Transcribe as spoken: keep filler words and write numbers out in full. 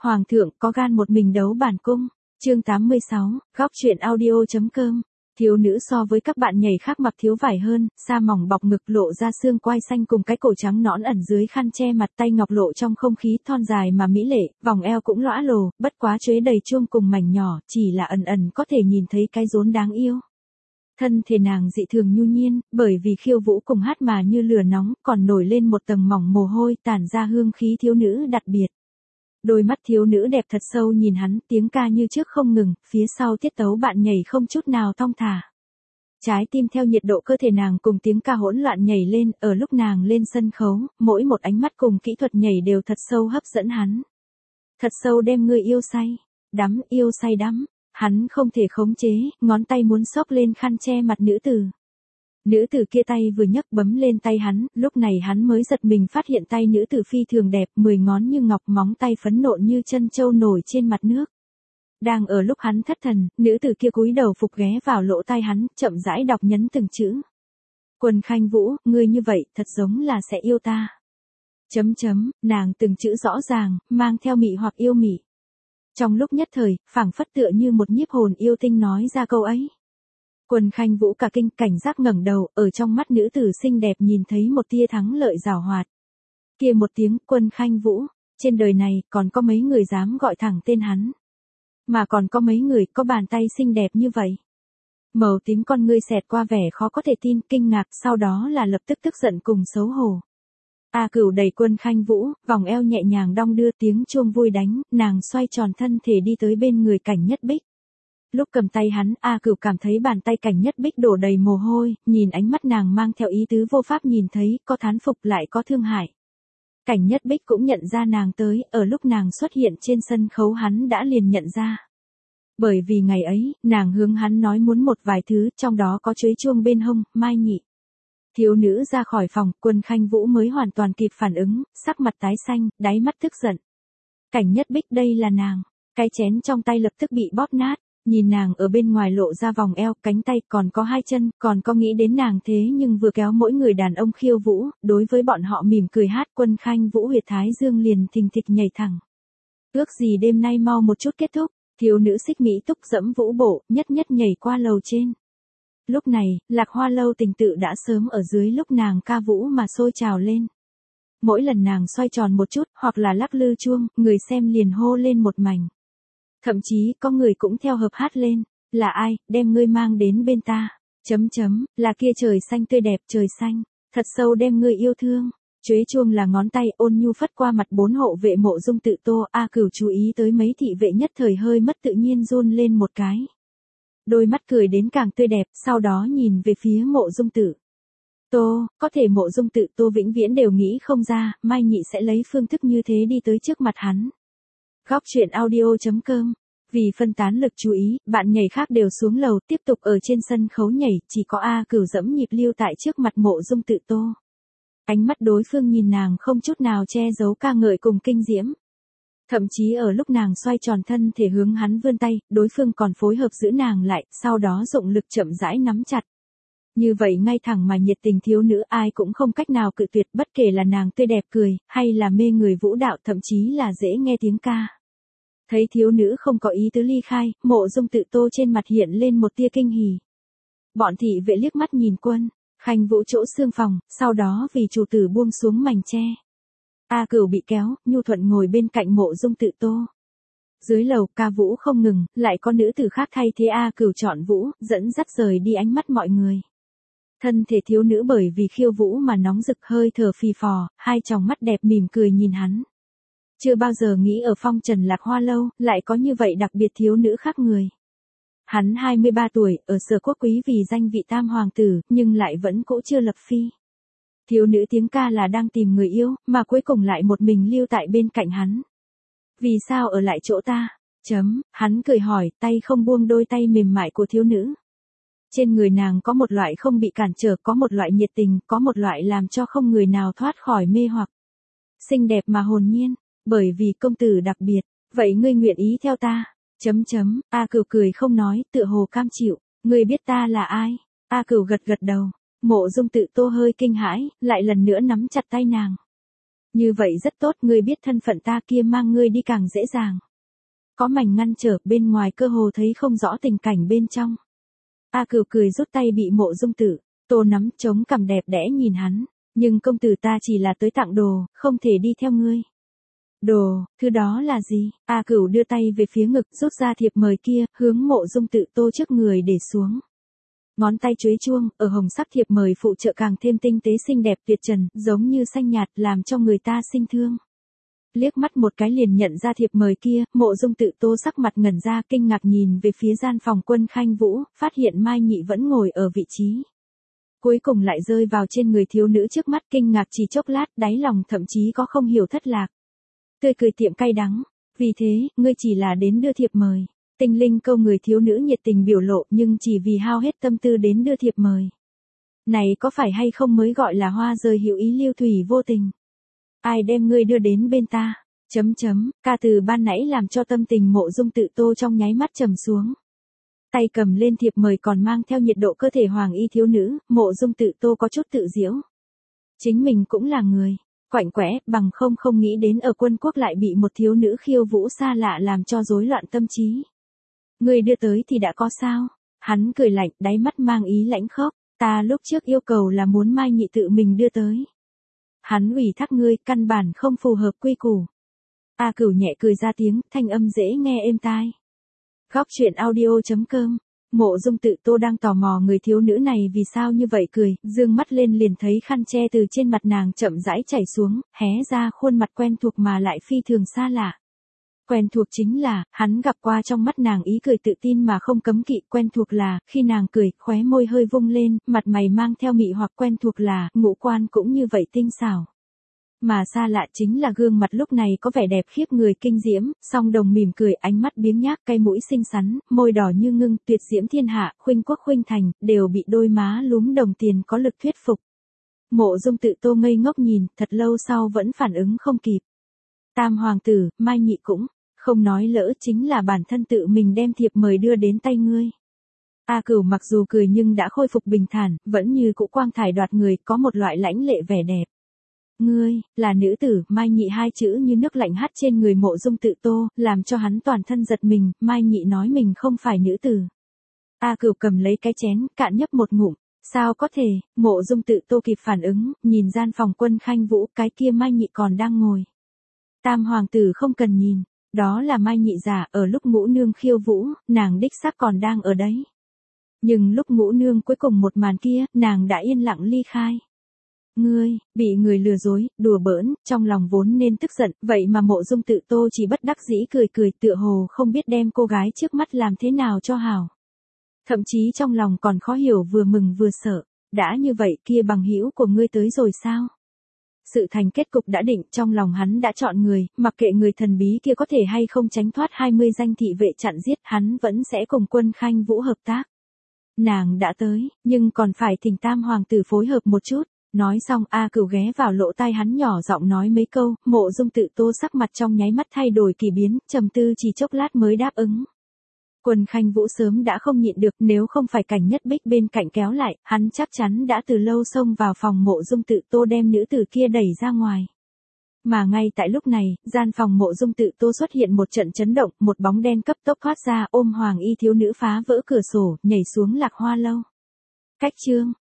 Hoàng thượng có gan một mình đấu bản cung. Chương tám mươi sáu, góc truyện audio.com. Thiếu nữ so với các bạn nhảy khác mặc thiếu vải hơn, sa mỏng bọc ngực lộ ra xương quai xanh cùng cái cổ trắng nõn ẩn dưới khăn che mặt, tay ngọc lộ trong không khí thon dài mà mỹ lệ, vòng eo cũng lõa lồ, bất quá chuế đầy chuông cùng mảnh nhỏ, chỉ là ẩn ẩn có thể nhìn thấy cái rốn đáng yêu. Thân thể nàng dị thường nhu nhiên, bởi vì khiêu vũ cùng hát mà như lửa nóng, còn nổi lên một tầng mỏng mồ hôi tản ra hương khí thiếu nữ đặc biệt. Đôi mắt thiếu nữ đẹp thật sâu nhìn hắn, tiếng ca như trước không ngừng, phía sau tiết tấu bạn nhảy không chút nào thong thả. Trái tim theo nhiệt độ cơ thể nàng cùng tiếng ca hỗn loạn nhảy lên, ở lúc nàng lên sân khấu, mỗi một ánh mắt cùng kỹ thuật nhảy đều thật sâu hấp dẫn hắn. Thật sâu đem người yêu say, đắm, yêu say đắm, hắn không thể khống chế, ngón tay muốn xốc lên khăn che mặt nữ tử. Nữ tử kia tay vừa nhấc bấm lên tay hắn, lúc này hắn mới giật mình phát hiện tay nữ tử phi thường đẹp, mười ngón như ngọc, móng tay phấn nộn như chân châu nổi trên mặt nước. Đang ở lúc hắn thất thần, nữ tử kia cúi đầu phục ghé vào lỗ tai hắn, chậm rãi đọc nhấn từng chữ. Quần Khanh Vũ, ngươi như vậy, thật giống là sẽ yêu ta. Chấm chấm, nàng từng chữ rõ ràng, mang theo mị hoặc yêu mị. Trong lúc nhất thời, phảng phất tựa như một nhiếp hồn yêu tinh nói ra câu ấy. Quần Khanh Vũ cả kinh, cảnh giác ngẩng đầu, ở trong mắt nữ tử xinh đẹp nhìn thấy một tia thắng lợi giảo hoạt. Kia một tiếng Quần Khanh Vũ, trên đời này còn có mấy người dám gọi thẳng tên hắn. Mà còn có mấy người có bàn tay xinh đẹp như vậy. Màu tím con ngươi xẹt qua vẻ khó có thể tin, kinh ngạc, sau đó là lập tức tức giận cùng xấu hổ. A Cửu đẩy Quần Khanh Vũ, vòng eo nhẹ nhàng đong đưa, tiếng chuông vui đánh, nàng xoay tròn thân thể đi tới bên người Cảnh Nhất Bích. Lúc cầm tay hắn, A Cửu cảm thấy bàn tay Cảnh Nhất Bích đổ đầy mồ hôi, nhìn ánh mắt nàng mang theo ý tứ vô pháp nhìn thấy, có thán phục lại có thương hại. Cảnh Nhất Bích cũng nhận ra nàng tới, ở lúc nàng xuất hiện trên sân khấu hắn đã liền nhận ra. Bởi vì ngày ấy, nàng hướng hắn nói muốn một vài thứ, trong đó có chuế chuông bên hông, mai nhị. Thiếu nữ ra khỏi phòng, Quần Khanh Vũ mới hoàn toàn kịp phản ứng, sắc mặt tái xanh, đáy mắt tức giận. Cảnh Nhất Bích đây là nàng, cái chén trong tay lập tức bị bóp nát. Nhìn nàng ở bên ngoài lộ ra vòng eo, cánh tay, còn có hai chân, còn có nghĩ đến nàng thế nhưng vừa kéo mỗi người đàn ông khiêu vũ, đối với bọn họ mỉm cười hát, Quần Khanh Vũ huyệt thái dương liền thình thịch nhảy thẳng. Ước gì đêm nay mau một chút kết thúc, thiếu nữ xích mỹ túc dẫm vũ bộ, nhất nhất nhảy qua lầu trên. Lúc này, Lạc Hoa lâu tình tự đã sớm ở dưới lúc nàng ca vũ mà sôi trào lên. Mỗi lần nàng xoay tròn một chút, hoặc là lắc lư chuông, người xem liền hô lên một mảnh. Thậm chí có người cũng theo hợp hát lên, là ai, đem ngươi mang đến bên ta, chấm chấm, là kia trời xanh tươi đẹp trời xanh, thật sâu đem ngươi yêu thương. Chuế chuông là ngón tay ôn nhu phất qua mặt bốn hộ vệ Mộ Dung Tự Tô, A Cửu chú ý tới mấy thị vệ nhất thời hơi mất tự nhiên run lên một cái. Đôi mắt cười đến càng tươi đẹp, sau đó nhìn về phía Mộ Dung Tự Tô, có thể Mộ Dung Tự Tô vĩnh viễn đều nghĩ không ra, Mai Nhị sẽ lấy phương thức như thế đi tới trước mặt hắn. Góc truyện audio.com. Vì phân tán lực chú ý, bạn nhảy khác đều xuống lầu, tiếp tục ở trên sân khấu nhảy, chỉ có A Cửu dẫm nhịp lưu tại trước mặt Mộ Dung Tự Tô. Ánh mắt đối phương nhìn nàng không chút nào che giấu ca ngợi cùng kinh diễm. Thậm chí ở lúc nàng xoay tròn thân thể hướng hắn vươn tay, đối phương còn phối hợp giữ nàng lại, sau đó dụng lực chậm rãi nắm chặt. Như vậy ngay thẳng mà nhiệt tình thiếu nữ ai cũng không cách nào cự tuyệt, bất kể là nàng tươi đẹp cười, hay là mê người vũ đạo, thậm chí là dễ nghe tiếng ca. Thấy thiếu nữ không có ý tứ ly khai, Mộ Dung Tự Tô trên mặt hiện lên một tia kinh hỉ. Bọn thị vệ liếc mắt nhìn Quần Khanh Vũ chỗ xương phòng, sau đó vì chủ tử buông xuống mảnh che. A Cửu bị kéo, nhu thuận ngồi bên cạnh Mộ Dung Tự Tô. Dưới lầu ca vũ không ngừng, lại có nữ tử khác thay thế A Cửu chọn vũ, dẫn dắt rời đi ánh mắt mọi người. Thân thể thiếu nữ bởi vì khiêu vũ mà nóng rực, hơi thở phì phò, hai tròng mắt đẹp mỉm cười nhìn hắn. Chưa bao giờ nghĩ ở phong trần Lạc Hoa lâu, lại có như vậy đặc biệt thiếu nữ khác người. Hắn hai mươi ba tuổi, ở Sở Quốc quý vì danh vị tam hoàng tử, nhưng lại vẫn cũ chưa lập phi. Thiếu nữ tiếng ca là đang tìm người yêu, mà cuối cùng lại một mình lưu tại bên cạnh hắn. Vì sao ở lại chỗ ta? Chấm, hắn cười hỏi, tay không buông đôi tay mềm mại của thiếu nữ. Trên người nàng có một loại không bị cản trở, có một loại nhiệt tình, có một loại làm cho không người nào thoát khỏi mê hoặc. Xinh đẹp mà hồn nhiên, bởi vì công tử đặc biệt, vậy ngươi nguyện ý theo ta? Chấm chấm, A Cửu cười không nói, tựa hồ cam chịu, ngươi biết ta là ai? A Cửu gật gật đầu, Mộ Dung Tự Tô hơi kinh hãi, lại lần nữa nắm chặt tay nàng. Như vậy rất tốt, ngươi biết thân phận ta kia mang ngươi đi càng dễ dàng. Có mảnh ngăn trở, bên ngoài cơ hồ thấy không rõ tình cảnh bên trong. A Cửu cười rút tay bị Mộ Dung Tử Tô nắm chống cằm đẹp đẽ nhìn hắn, nhưng công tử ta chỉ là tới tặng đồ, không thể đi theo ngươi. Đồ, thứ đó là gì? A Cửu đưa tay về phía ngực, rút ra thiệp mời kia, hướng Mộ Dung Tử Tô trước người để xuống. Ngón tay chuối chuông, ở hồng sắc thiệp mời phụ trợ càng thêm tinh tế xinh đẹp tuyệt trần, giống như xanh nhạt, làm cho người ta sinh thương. Liếc mắt một cái liền nhận ra thiệp mời kia, Mộ Dung Tự Tô sắc mặt ngẩn ra, kinh ngạc nhìn về phía gian phòng Quân Khanh Vũ, phát hiện Mai Nhị vẫn ngồi ở vị trí. Cuối cùng lại rơi vào trên người thiếu nữ trước mắt, kinh ngạc chỉ chốc lát, đáy lòng thậm chí có không hiểu thất lạc. Tươi cười tiệm cay đắng, vì thế, ngươi chỉ là đến đưa thiệp mời. Tinh linh câu người thiếu nữ nhiệt tình biểu lộ, nhưng chỉ vì hao hết tâm tư đến đưa thiệp mời. Này có phải hay không mới gọi là hoa rơi hữu ý lưu thủy vô tình. Ai đem ngươi đưa đến bên ta? Chấm chấm, ca từ ban nãy làm cho tâm tình Mộ Dung Tự Tô trong nháy mắt trầm xuống. Tay cầm lên thiệp mời còn mang theo nhiệt độ cơ thể hoàng y thiếu nữ, Mộ Dung Tự Tô có chút tự giễu. Chính mình cũng là người, quạnh quẽ, bằng không không nghĩ đến ở quân quốc lại bị một thiếu nữ khiêu vũ xa lạ làm cho rối loạn tâm trí. Ngươi đưa tới thì đã có sao? Hắn cười lạnh, đáy mắt mang ý lãnh khốc, ta lúc trước yêu cầu là muốn Mai Nhị tự mình đưa tới. Hắn ủy thác ngươi, căn bản không phù hợp quy củ. A Cửu nhẹ cười ra tiếng, thanh âm dễ nghe êm tai. Góc truyện audio chấm com. Mộ Dung Tự Tô đang tò mò người thiếu nữ này vì sao như vậy cười, dương mắt lên liền thấy khăn che từ trên mặt nàng chậm rãi chảy xuống, hé ra khuôn mặt quen thuộc mà lại phi thường xa lạ. Quen thuộc chính là, hắn gặp qua trong mắt nàng ý cười tự tin mà không cấm kỵ, quen thuộc là, khi nàng cười, khóe môi hơi vung lên, mặt mày mang theo mị hoặc, quen thuộc là, ngũ quan cũng như vậy tinh xảo. Mà xa lạ chính là gương mặt lúc này có vẻ đẹp khiếp người kinh diễm, song đồng mỉm cười, ánh mắt biếng nhác, cây mũi xinh xắn, môi đỏ như ngưng, tuyệt diễm thiên hạ, khuynh quốc khuynh thành, đều bị đôi má lúm đồng tiền có lực thuyết phục. Mộ Dung Tự Tô ngây ngốc nhìn, thật lâu sau vẫn phản ứng không kịp. Tam hoàng tử, Mai Nhị cũng không nói lỡ, chính là bản thân tự mình đem thiệp mời đưa đến tay ngươi. A Cửu mặc dù cười nhưng đã khôi phục bình thản, vẫn như cũ quang thải đoạt người, có một loại lãnh lệ vẻ đẹp. Ngươi, là nữ tử, Mai Nhị hai chữ như nước lạnh hắt trên người Mộ Dung Tự Tô, làm cho hắn toàn thân giật mình, Mai Nhị nói mình không phải nữ tử. A Cửu cầm lấy cái chén, cạn nhấp một ngụm, sao có thể, Mộ Dung Tự Tô kịp phản ứng, nhìn gian phòng Quân Khanh Vũ, cái kia Mai Nhị còn đang ngồi. Tam hoàng tử không cần nhìn, đó là Mai Nhị giả, ở lúc Ngũ Nương khiêu vũ, nàng đích xác còn đang ở đấy. Nhưng lúc Ngũ Nương cuối cùng một màn kia, nàng đã yên lặng ly khai. Ngươi, bị người lừa dối, đùa bỡn, trong lòng vốn nên tức giận, vậy mà Mộ Dung Tự Tô chỉ bất đắc dĩ cười cười, tựa hồ không biết đem cô gái trước mắt làm thế nào cho hảo. Thậm chí trong lòng còn khó hiểu, vừa mừng vừa sợ, đã như vậy kia bằng hữu của ngươi tới rồi sao? Sự thành kết cục đã định, trong lòng hắn đã chọn người, mặc kệ người thần bí kia có thể hay không tránh thoát hai mươi danh thị vệ chặn giết, hắn vẫn sẽ cùng Quân Khanh Vũ hợp tác. Nàng đã tới, nhưng còn phải thỉnh Tam hoàng tử phối hợp một chút. Nói xong, A Cửu ghé vào lỗ tai hắn nhỏ giọng nói mấy câu, Mộ Dung Tự Tô sắc mặt trong nháy mắt thay đổi kỳ biến, trầm tư chỉ chốc lát mới đáp ứng. Quân Khanh Vũ sớm đã không nhịn được, nếu không phải Cảnh Nhất Bích bên cạnh kéo lại, hắn chắc chắn đã từ lâu xông vào phòng Mộ Dung Tự Tô đem nữ tử kia đẩy ra ngoài. Mà ngay tại lúc này, gian phòng Mộ Dung Tự Tô xuất hiện một trận chấn động, một bóng đen cấp tốc thoát ra, ôm hoàng y thiếu nữ phá vỡ cửa sổ, nhảy xuống Lạc Hoa lâu. Cách chương